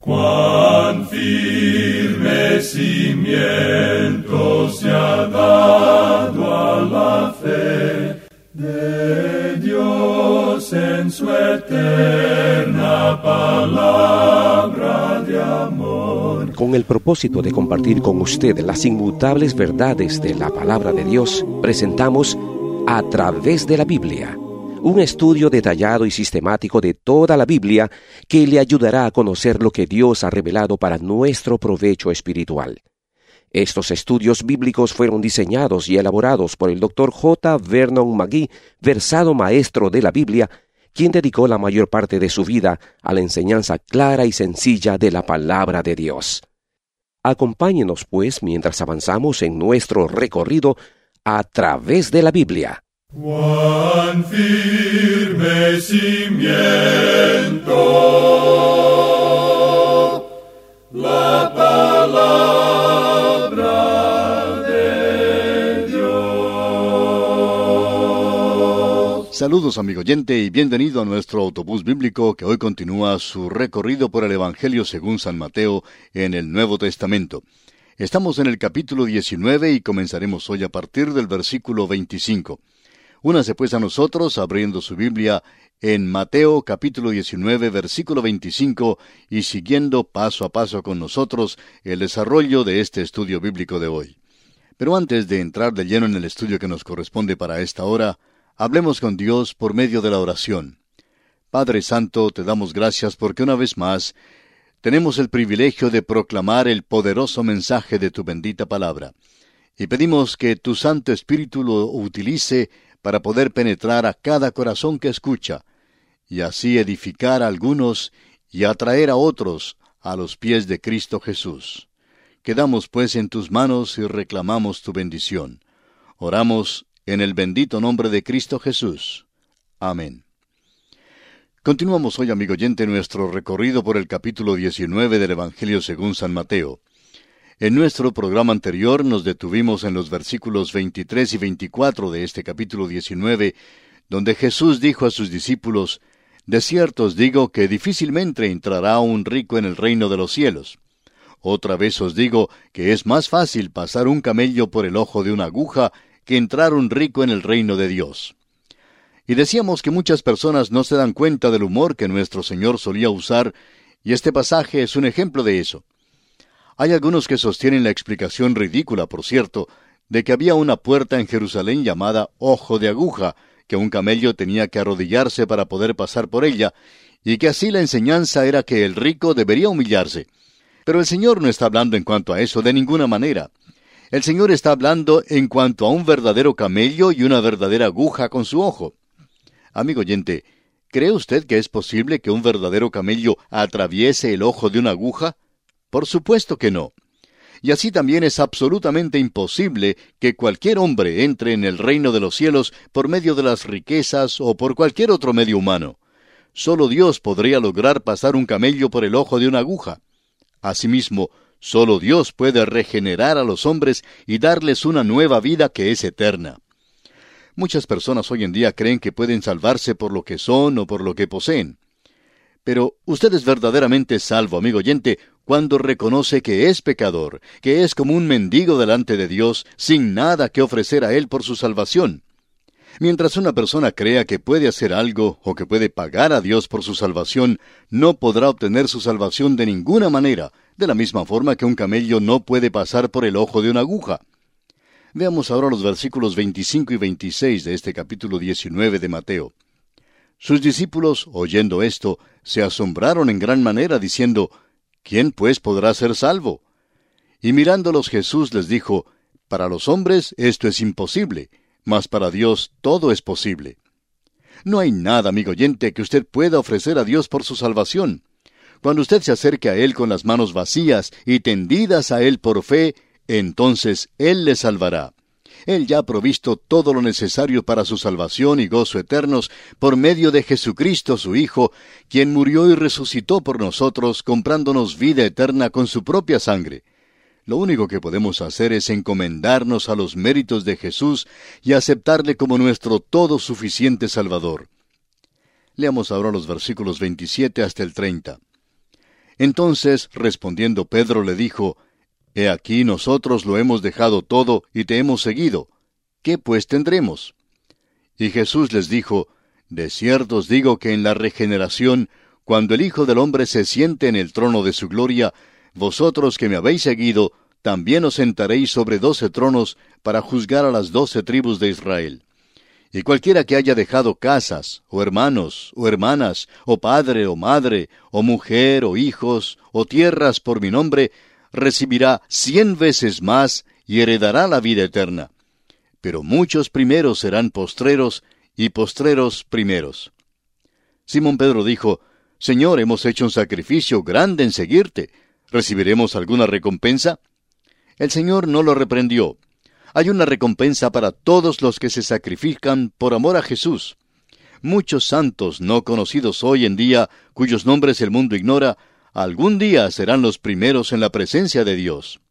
Cuán firme cimiento se ha dado a la fe de Dios en su eterna palabra de amor. Con el propósito de compartir con usted las inmutables verdades de la palabra de Dios, presentamos A Través de la Biblia, un estudio detallado y sistemático de toda la Biblia que le ayudará a conocer lo que Dios ha revelado para nuestro provecho espiritual. Estos estudios bíblicos fueron diseñados y elaborados por el Dr. J. Vernon McGee, versado maestro de la Biblia, quien dedicó la mayor parte de su vida a la enseñanza clara y sencilla de la palabra de Dios. Acompáñenos, pues, mientras avanzamos en nuestro recorrido a través de la Biblia. Cuán firme cimiento la palabra de Dios. Saludos, amigo oyente, y bienvenido a nuestro autobús bíblico que hoy continúa su recorrido por el Evangelio según San Mateo en el Nuevo Testamento. Estamos en el capítulo 19 y comenzaremos hoy a partir del versículo 25. Únase pues a nosotros abriendo su Biblia en Mateo capítulo 19 versículo 25 y siguiendo paso a paso con nosotros el desarrollo de este estudio bíblico de hoy. Pero antes de entrar de lleno en el estudio que nos corresponde para esta hora, hablemos con Dios por medio de la oración. Padre Santo, te damos gracias porque una vez más tenemos el privilegio de proclamar el poderoso mensaje de tu bendita palabra. Y pedimos que tu Santo Espíritu lo utilice para poder penetrar a cada corazón que escucha, y así edificar a algunos y atraer a otros a los pies de Cristo Jesús. Quedamos pues en tus manos y reclamamos tu bendición. Oramos en el bendito nombre de Cristo Jesús. Amén. Continuamos hoy, amigo oyente, nuestro recorrido por el capítulo 19 del Evangelio según San Mateo. En nuestro programa anterior nos detuvimos en los versículos 23 y 24 de este capítulo 19, donde Jesús dijo a sus discípulos: «De cierto os digo que difícilmente entrará un rico en el reino de los cielos. Otra vez os digo que es más fácil pasar un camello por el ojo de una aguja que entrar un rico en el reino de Dios». Y decíamos que muchas personas no se dan cuenta del humor que nuestro Señor solía usar, y este pasaje es un ejemplo de eso. Hay algunos que sostienen la explicación ridícula, por cierto, de que había una puerta en Jerusalén llamada Ojo de Aguja, que un camello tenía que arrodillarse para poder pasar por ella, y que así la enseñanza era que el rico debería humillarse. Pero el Señor no está hablando en cuanto a eso de ninguna manera. El Señor está hablando en cuanto a un verdadero camello y una verdadera aguja con su ojo. Amigo oyente, ¿cree usted que es posible que un verdadero camello atraviese el ojo de una aguja? Por supuesto que no. Y así también es absolutamente imposible que cualquier hombre entre en el reino de los cielos por medio de las riquezas o por cualquier otro medio humano. Solo Dios podría lograr pasar un camello por el ojo de una aguja. Asimismo, solo Dios puede regenerar a los hombres y darles una nueva vida que es eterna. Muchas personas hoy en día creen que pueden salvarse por lo que son o por lo que poseen. Pero usted es verdaderamente salvo, amigo oyente, cuando reconoce que es pecador, que es como un mendigo delante de Dios, sin nada que ofrecer a Él por su salvación. Mientras una persona crea que puede hacer algo o que puede pagar a Dios por su salvación, no podrá obtener su salvación de ninguna manera, de la misma forma que un camello no puede pasar por el ojo de una aguja. Veamos ahora los versículos 25 y 26 de este capítulo 19 de Mateo. Sus discípulos, oyendo esto, se asombraron en gran manera, diciendo: «¿Quién pues podrá ser salvo?». Y mirándolos Jesús les dijo: «Para los hombres esto es imposible, mas para Dios todo es posible». No hay nada, amigo oyente, que usted pueda ofrecer a Dios por su salvación. Cuando usted se acerque a Él con las manos vacías y tendidas a Él por fe, entonces Él le salvará. Él ya ha provisto todo lo necesario para su salvación y gozo eternos por medio de Jesucristo su Hijo, quien murió y resucitó por nosotros, comprándonos vida eterna con su propia sangre. Lo único que podemos hacer es encomendarnos a los méritos de Jesús y aceptarle como nuestro todo suficiente Salvador. Leamos ahora los versículos 27 hasta el 30. Entonces, respondiendo Pedro, le dijo, He aquí nosotros lo hemos dejado todo y te hemos seguido. ¿Qué pues tendremos? Y Jesús les dijo, De cierto os digo que en la regeneración, cuando el Hijo del Hombre se siente en el trono de su gloria, vosotros que me habéis seguido, también os sentaréis sobre 12 tronos para juzgar a las 12 tribus de Israel. Y cualquiera que haya dejado casas, o hermanos, o hermanas, o padre, o madre, o mujer, o hijos, o tierras por mi nombre, recibirá 100 veces más y heredará la vida eterna. Pero muchos primeros serán postreros, y postreros primeros. Simón Pedro dijo, Señor, hemos hecho un sacrificio grande en seguirte. ¿Recibiremos alguna recompensa? El Señor no lo reprendió. Hay una recompensa para todos los que se sacrifican por amor a Jesús. Muchos santos no conocidos hoy en día, cuyos nombres el mundo ignora, algún día serán los primeros en la presencia de Dios.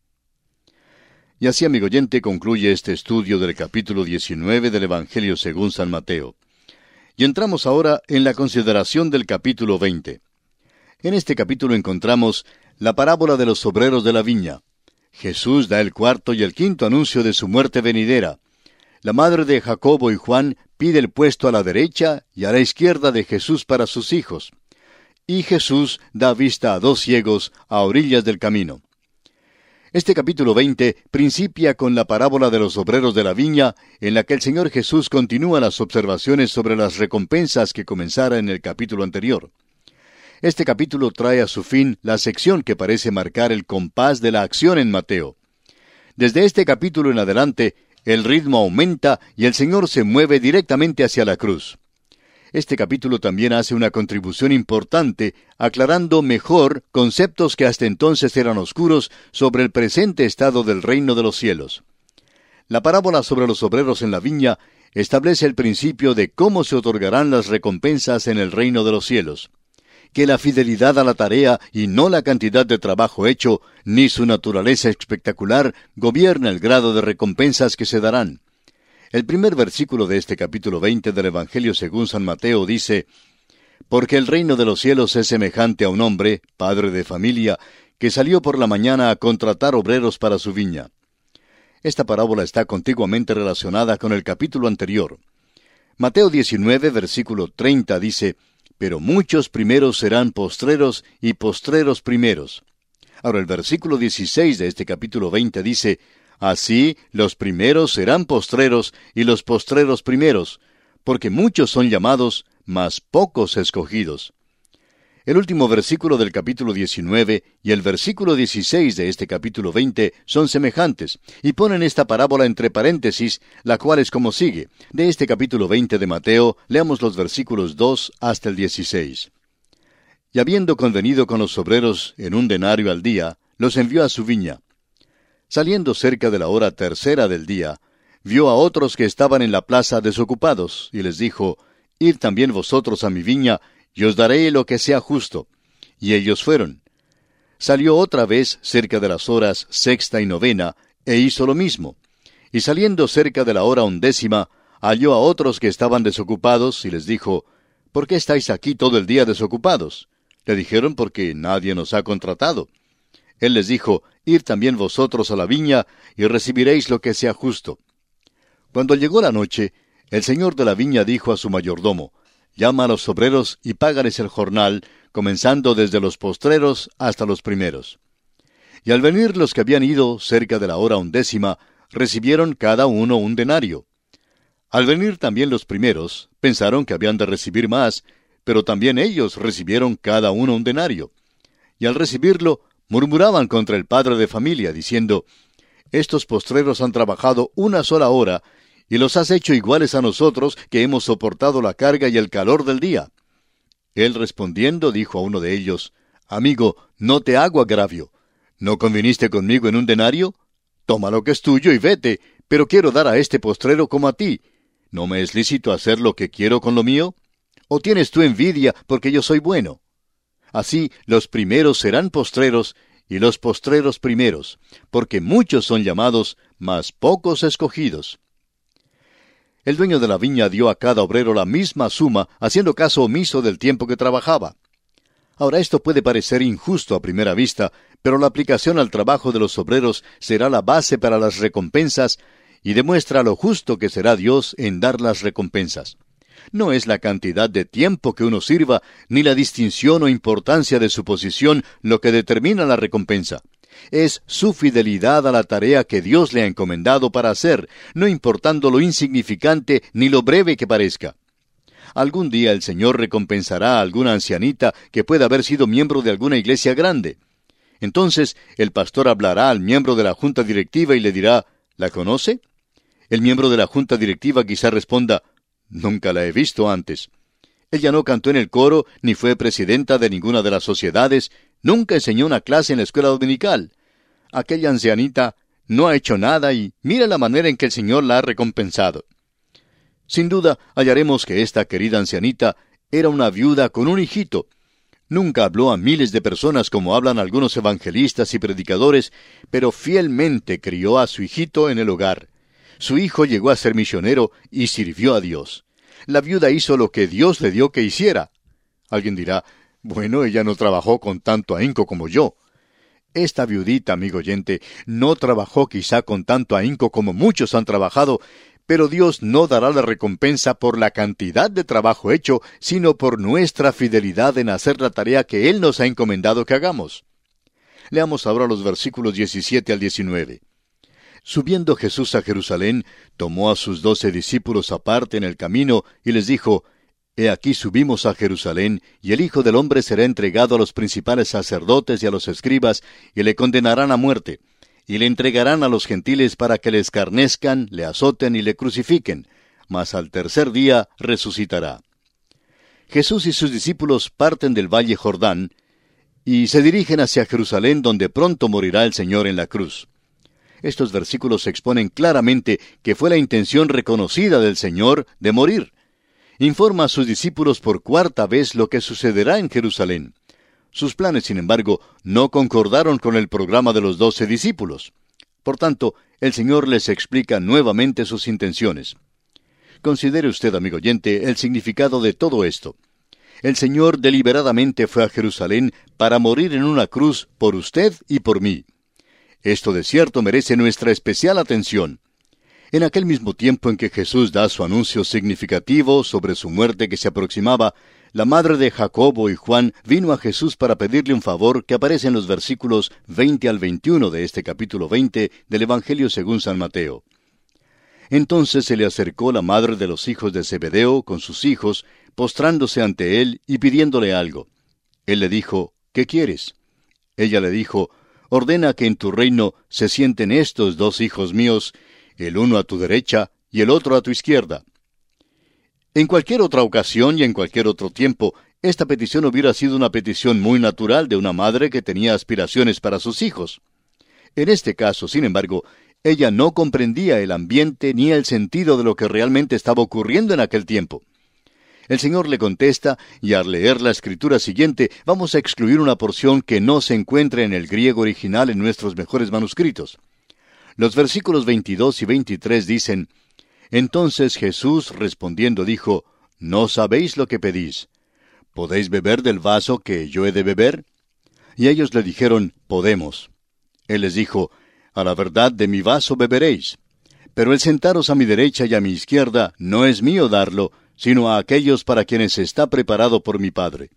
Y así, amigo oyente, concluye este estudio del capítulo 19 del Evangelio según San Mateo. Y entramos ahora en la consideración del capítulo 20. En este capítulo encontramos la parábola de los obreros de la viña. Jesús da el cuarto y el quinto anuncio de su muerte venidera. La madre de Jacobo y Juan pide el puesto a la derecha y a la izquierda de Jesús para sus hijos. Y Jesús da vista a 2 ciegos a orillas del camino. Este capítulo 20 principia con la parábola de los obreros de la viña, en la que el Señor Jesús continúa las observaciones sobre las recompensas que comenzara en el capítulo anterior. Este capítulo trae a su fin la sección que parece marcar el compás de la acción en Mateo. Desde este capítulo en adelante, el ritmo aumenta y el Señor se mueve directamente hacia la cruz. Este capítulo también hace una contribución importante, aclarando mejor conceptos que hasta entonces eran oscuros sobre el presente estado del reino de los cielos. La parábola sobre los obreros en la viña establece el principio de cómo se otorgarán las recompensas en el reino de los cielos. Que la fidelidad a la tarea y no la cantidad de trabajo hecho, ni su naturaleza espectacular, gobierna el grado de recompensas que se darán. El primer versículo de este capítulo 20 del Evangelio según San Mateo dice, Porque el reino de los cielos es semejante a un hombre, padre de familia, que salió por la mañana a contratar obreros para su viña. Esta parábola está contiguamente relacionada con el capítulo anterior. Mateo 19, versículo 30 dice, Pero muchos primeros serán postreros y postreros primeros. Ahora el versículo 16 de este capítulo 20 dice, Así los primeros serán postreros y los postreros primeros, porque muchos son llamados, mas pocos escogidos. El último versículo del capítulo 19 y el versículo 16 de este capítulo 20 son semejantes, y ponen esta parábola entre paréntesis, la cual es como sigue. De este capítulo 20 de Mateo, leamos los versículos 2 hasta el 16. Y habiendo convenido con los obreros en 1 denario al día, los envió a su viña. Saliendo cerca de la hora tercera del día, vio a otros que estaban en la plaza desocupados, y les dijo, Id también vosotros a mi viña, y os daré lo que sea justo. Y ellos fueron. Salió otra vez cerca de las horas 6ª y 9ª, e hizo lo mismo. Y saliendo cerca de la hora 11ª, halló a otros que estaban desocupados, y les dijo, ¿Por qué estáis aquí todo el día desocupados? Le dijeron, porque nadie nos ha contratado. Él les dijo, Id también vosotros a la viña, y recibiréis lo que sea justo. Cuando llegó la noche, el señor de la viña dijo a su mayordomo, Llama a los obreros y págales el jornal, comenzando desde los postreros hasta los primeros. Y al venir los que habían ido cerca de la hora 11ª, recibieron cada uno 1 denario. Al venir también los primeros, pensaron que habían de recibir más, pero también ellos recibieron cada uno 1 denario. Y al recibirlo, murmuraban contra el padre de familia, diciendo, Estos postreros han trabajado 1 sola hora, y los has hecho iguales a nosotros, que hemos soportado la carga y el calor del día. Él respondiendo dijo a uno de ellos, Amigo, no te hago agravio. ¿No conviniste conmigo en 1 denario? Toma lo que es tuyo y vete, pero quiero dar a este postrero como a ti. ¿No me es lícito hacer lo que quiero con lo mío? ¿O tienes tú envidia porque yo soy bueno? Así los primeros serán postreros, y los postreros primeros, porque muchos son llamados, mas pocos escogidos. El dueño de la viña dio a cada obrero la misma suma, haciendo caso omiso del tiempo que trabajaba. Ahora, esto puede parecer injusto a primera vista, pero la aplicación al trabajo de los obreros será la base para las recompensas y demuestra lo justo que será Dios en dar las recompensas. No es la cantidad de tiempo que uno sirva, ni la distinción o importancia de su posición lo que determina la recompensa. Es su fidelidad a la tarea que Dios le ha encomendado para hacer, no importando lo insignificante ni lo breve que parezca. Algún día el Señor recompensará a alguna ancianita que pueda haber sido miembro de alguna iglesia grande. Entonces el pastor hablará al miembro de la junta directiva y le dirá, ¿la conoce? El miembro de la junta directiva quizá responda, nunca la he visto antes. Ella no cantó en el coro, ni fue presidenta de ninguna de las sociedades, nunca enseñó una clase en la escuela dominical. Aquella ancianita no ha hecho nada y mira la manera en que el Señor la ha recompensado. Sin duda, hallaremos que esta querida ancianita era una viuda con un hijito. Nunca habló a miles de personas como hablan algunos evangelistas y predicadores, pero fielmente crió a su hijito en el hogar. Su hijo llegó a ser misionero y sirvió a Dios. La viuda hizo lo que Dios le dio que hiciera. Alguien dirá, bueno, ella no trabajó con tanto ahínco como yo. Esta viudita, amigo oyente, no trabajó quizá con tanto ahínco como muchos han trabajado, pero Dios no dará la recompensa por la cantidad de trabajo hecho, sino por nuestra fidelidad en hacer la tarea que Él nos ha encomendado que hagamos. Leamos ahora los versículos 17 al 19. Subiendo Jesús a Jerusalén, tomó a sus 12 discípulos aparte en el camino, y les dijo, He aquí subimos a Jerusalén, y el Hijo del Hombre será entregado a los principales sacerdotes y a los escribas, y le condenarán a muerte. Y le entregarán a los gentiles para que le escarnezcan, le azoten y le crucifiquen, mas al tercer día resucitará. Jesús y sus discípulos parten del valle Jordán, y se dirigen hacia Jerusalén, donde pronto morirá el Señor en la cruz. Estos versículos exponen claramente que fue la intención reconocida del Señor de morir. Informa a sus discípulos por cuarta vez lo que sucederá en Jerusalén. Sus planes, sin embargo, no concordaron con el programa de los 12 discípulos. Por tanto, el Señor les explica nuevamente sus intenciones. Considere usted, amigo oyente, el significado de todo esto. El Señor deliberadamente fue a Jerusalén para morir en una cruz por usted y por mí. Esto de cierto merece nuestra especial atención. En aquel mismo tiempo en que Jesús da su anuncio significativo sobre su muerte que se aproximaba, la madre de Jacobo y Juan vino a Jesús para pedirle un favor que aparece en los versículos 20 al 21 de este capítulo 20 del Evangelio según San Mateo. Entonces se le acercó la madre de los hijos de Zebedeo con sus hijos, postrándose ante él y pidiéndole algo. Él le dijo, ¿qué quieres? Ella le dijo, ordena que en tu reino se sienten estos 2 hijos míos, el uno a tu derecha y el otro a tu izquierda. En cualquier otra ocasión y en cualquier otro tiempo, esta petición hubiera sido una petición muy natural de una madre que tenía aspiraciones para sus hijos. En este caso, sin embargo, ella no comprendía el ambiente ni el sentido de lo que realmente estaba ocurriendo en aquel tiempo. El Señor le contesta, y al leer la escritura siguiente, vamos a excluir una porción que no se encuentra en el griego original en nuestros mejores manuscritos. Los versículos 22 y 23 dicen, Entonces Jesús respondiendo dijo, ¿No sabéis lo que pedís? ¿Podéis beber del vaso que yo he de beber? Y ellos le dijeron, Podemos. Él les dijo, A la verdad de mi vaso beberéis. Pero el sentaros a mi derecha y a mi izquierda no es mío darlo, sino a aquellos para quienes está preparado por mi Padre.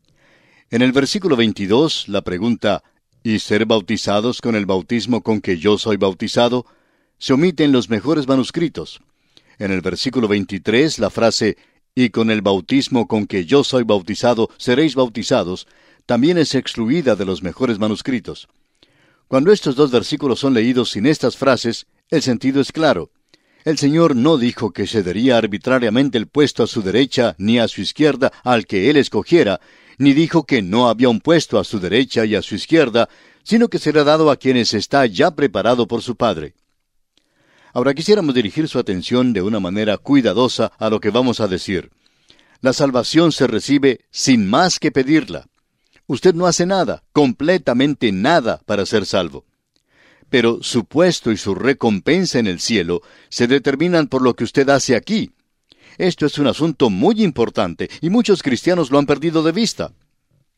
En el versículo 22, la pregunta, ¿y ser bautizados con el bautismo con que yo soy bautizado?, se omite en los mejores manuscritos. En el versículo 23, la frase, y con el bautismo con que yo soy bautizado, seréis bautizados, también es excluida de los mejores manuscritos. Cuando estos 2 versículos son leídos sin estas frases, el sentido es claro. El Señor no dijo que cedería arbitrariamente el puesto a su derecha ni a su izquierda al que Él escogiera, ni dijo que no había un puesto a su derecha y a su izquierda, sino que será dado a quienes está ya preparado por su Padre. Ahora quisiéramos dirigir su atención de una manera cuidadosa a lo que vamos a decir. La salvación se recibe sin más que pedirla. Usted no hace nada, completamente nada, para ser salvo. Pero su puesto y su recompensa en el cielo se determinan por lo que usted hace aquí. Esto es un asunto muy importante y muchos cristianos lo han perdido de vista.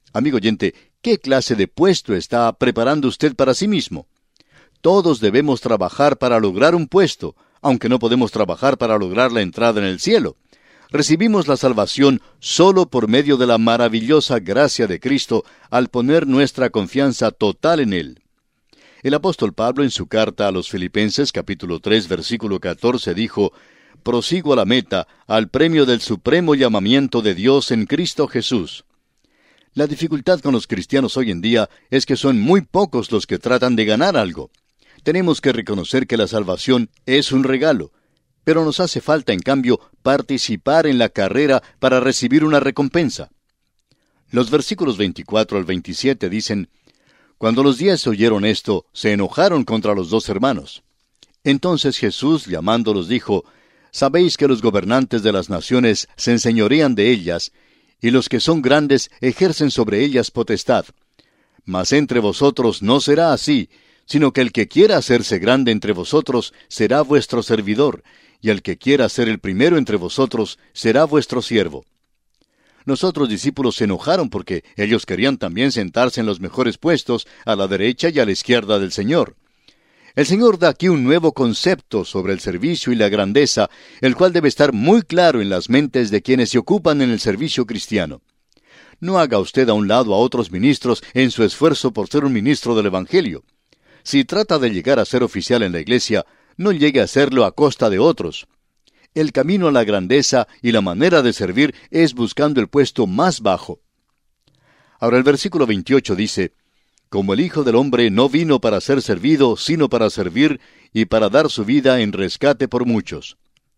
Amigo oyente, ¿qué clase de puesto está preparando usted para sí mismo? Todos debemos trabajar para lograr un puesto, aunque no podemos trabajar para lograr la entrada en el cielo. Recibimos la salvación solo por medio de la maravillosa gracia de Cristo al poner nuestra confianza total en Él. El apóstol Pablo en su carta a los Filipenses capítulo 3 versículo 14 dijo: «Prosigo a la meta, al premio del supremo llamamiento de Dios en Cristo Jesús». La dificultad con los cristianos hoy en día es que son muy pocos los que tratan de ganar algo. Tenemos que reconocer que la salvación es un regalo, pero nos hace falta, en cambio, participar en la carrera para recibir una recompensa. Los versículos 24 al 27 dicen: «Cuando los 10 oyeron esto, se enojaron contra los 2 hermanos. Entonces Jesús, llamándolos, dijo: Sabéis que los gobernantes de las naciones se enseñorean de ellas, y los que son grandes ejercen sobre ellas potestad. Mas entre vosotros no será así, sino que el que quiera hacerse grande entre vosotros será vuestro servidor, y el que quiera ser el primero entre vosotros será vuestro siervo». Los otros discípulos se enojaron porque ellos querían también sentarse en los mejores puestos, a la derecha y a la izquierda del Señor. El Señor da aquí un nuevo concepto sobre el servicio y la grandeza, el cual debe estar muy claro en las mentes de quienes se ocupan en el servicio cristiano. No haga usted a un lado a otros ministros en su esfuerzo por ser un ministro del Evangelio. Si trata de llegar a ser oficial en la iglesia, no llegue a serlo a costa de otros. El camino a la grandeza y la manera de servir es buscando el puesto más bajo. Ahora el versículo 28 dice: «Como el Hijo del Hombre no vino para ser servido, sino para servir, y para dar su vida en rescate por muchos».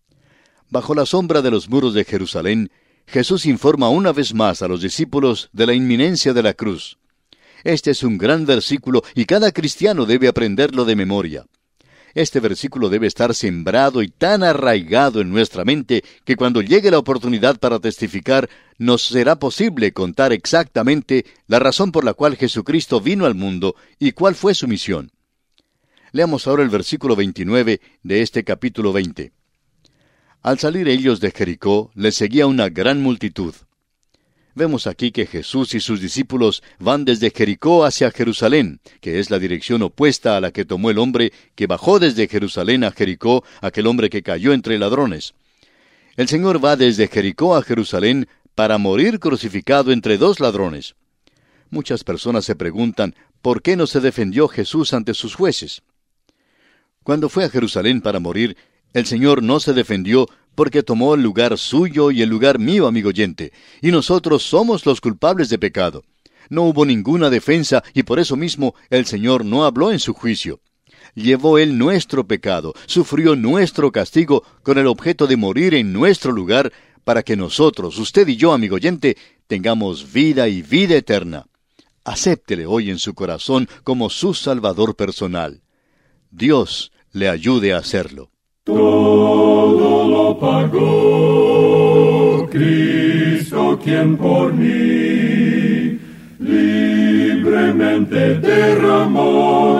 Bajo la sombra de los muros de Jerusalén, Jesús informa una vez más a los discípulos de la inminencia de la cruz. Este es un gran versículo y cada cristiano debe aprenderlo de memoria. Este versículo debe estar sembrado y tan arraigado en nuestra mente que cuando llegue la oportunidad para testificar, nos será posible contar exactamente la razón por la cual Jesucristo vino al mundo y cuál fue su misión. Leamos ahora el versículo 29 de este capítulo 20. «Al salir ellos de Jericó, les seguía una gran multitud». Vemos aquí que Jesús y sus discípulos van desde Jericó hacia Jerusalén, que es la dirección opuesta a la que tomó el hombre que bajó desde Jerusalén a Jericó, aquel hombre que cayó entre ladrones. El Señor va desde Jericó a Jerusalén para morir crucificado entre 2 ladrones. Muchas personas se preguntan, ¿por qué no se defendió Jesús ante sus jueces? Cuando fue a Jerusalén para morir, el Señor no se defendió porque tomó el lugar suyo y el lugar mío, amigo oyente, y nosotros somos los culpables de pecado. No hubo ninguna defensa y por eso mismo el Señor no habló en su juicio. Llevó Él nuestro pecado, sufrió nuestro castigo con el objeto de morir en nuestro lugar para que nosotros, usted y yo, amigo oyente, tengamos vida y vida eterna. Acéptele hoy en su corazón como su Salvador personal. Dios le ayude a hacerlo. Todo lo pagó Cristo, quien por mí libremente derramó